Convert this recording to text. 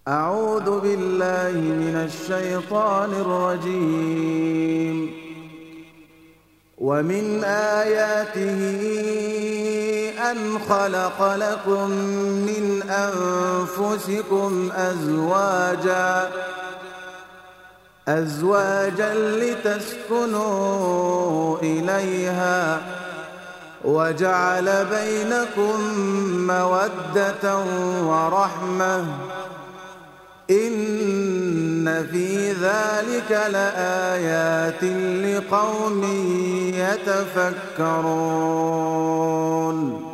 أعوذ بالله من الشيطان الرجيم. ومن آياته أن خلق لكم من أنفسكم أزواجا لتسكنوا إليها وجعل بينكم مودة ورحمة إن في ذلك لآيات لقوم يتفكرون.